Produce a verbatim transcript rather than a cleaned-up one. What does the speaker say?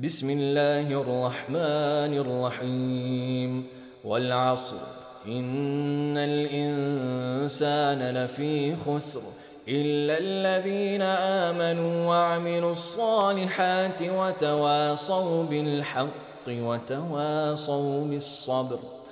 بسم الله الرحمن الرحيم والعصر إن الإنسان لفي خسر إلا الذين آمنوا وعملوا الصالحات وتواصوا بالحق وتواصوا بالصبر.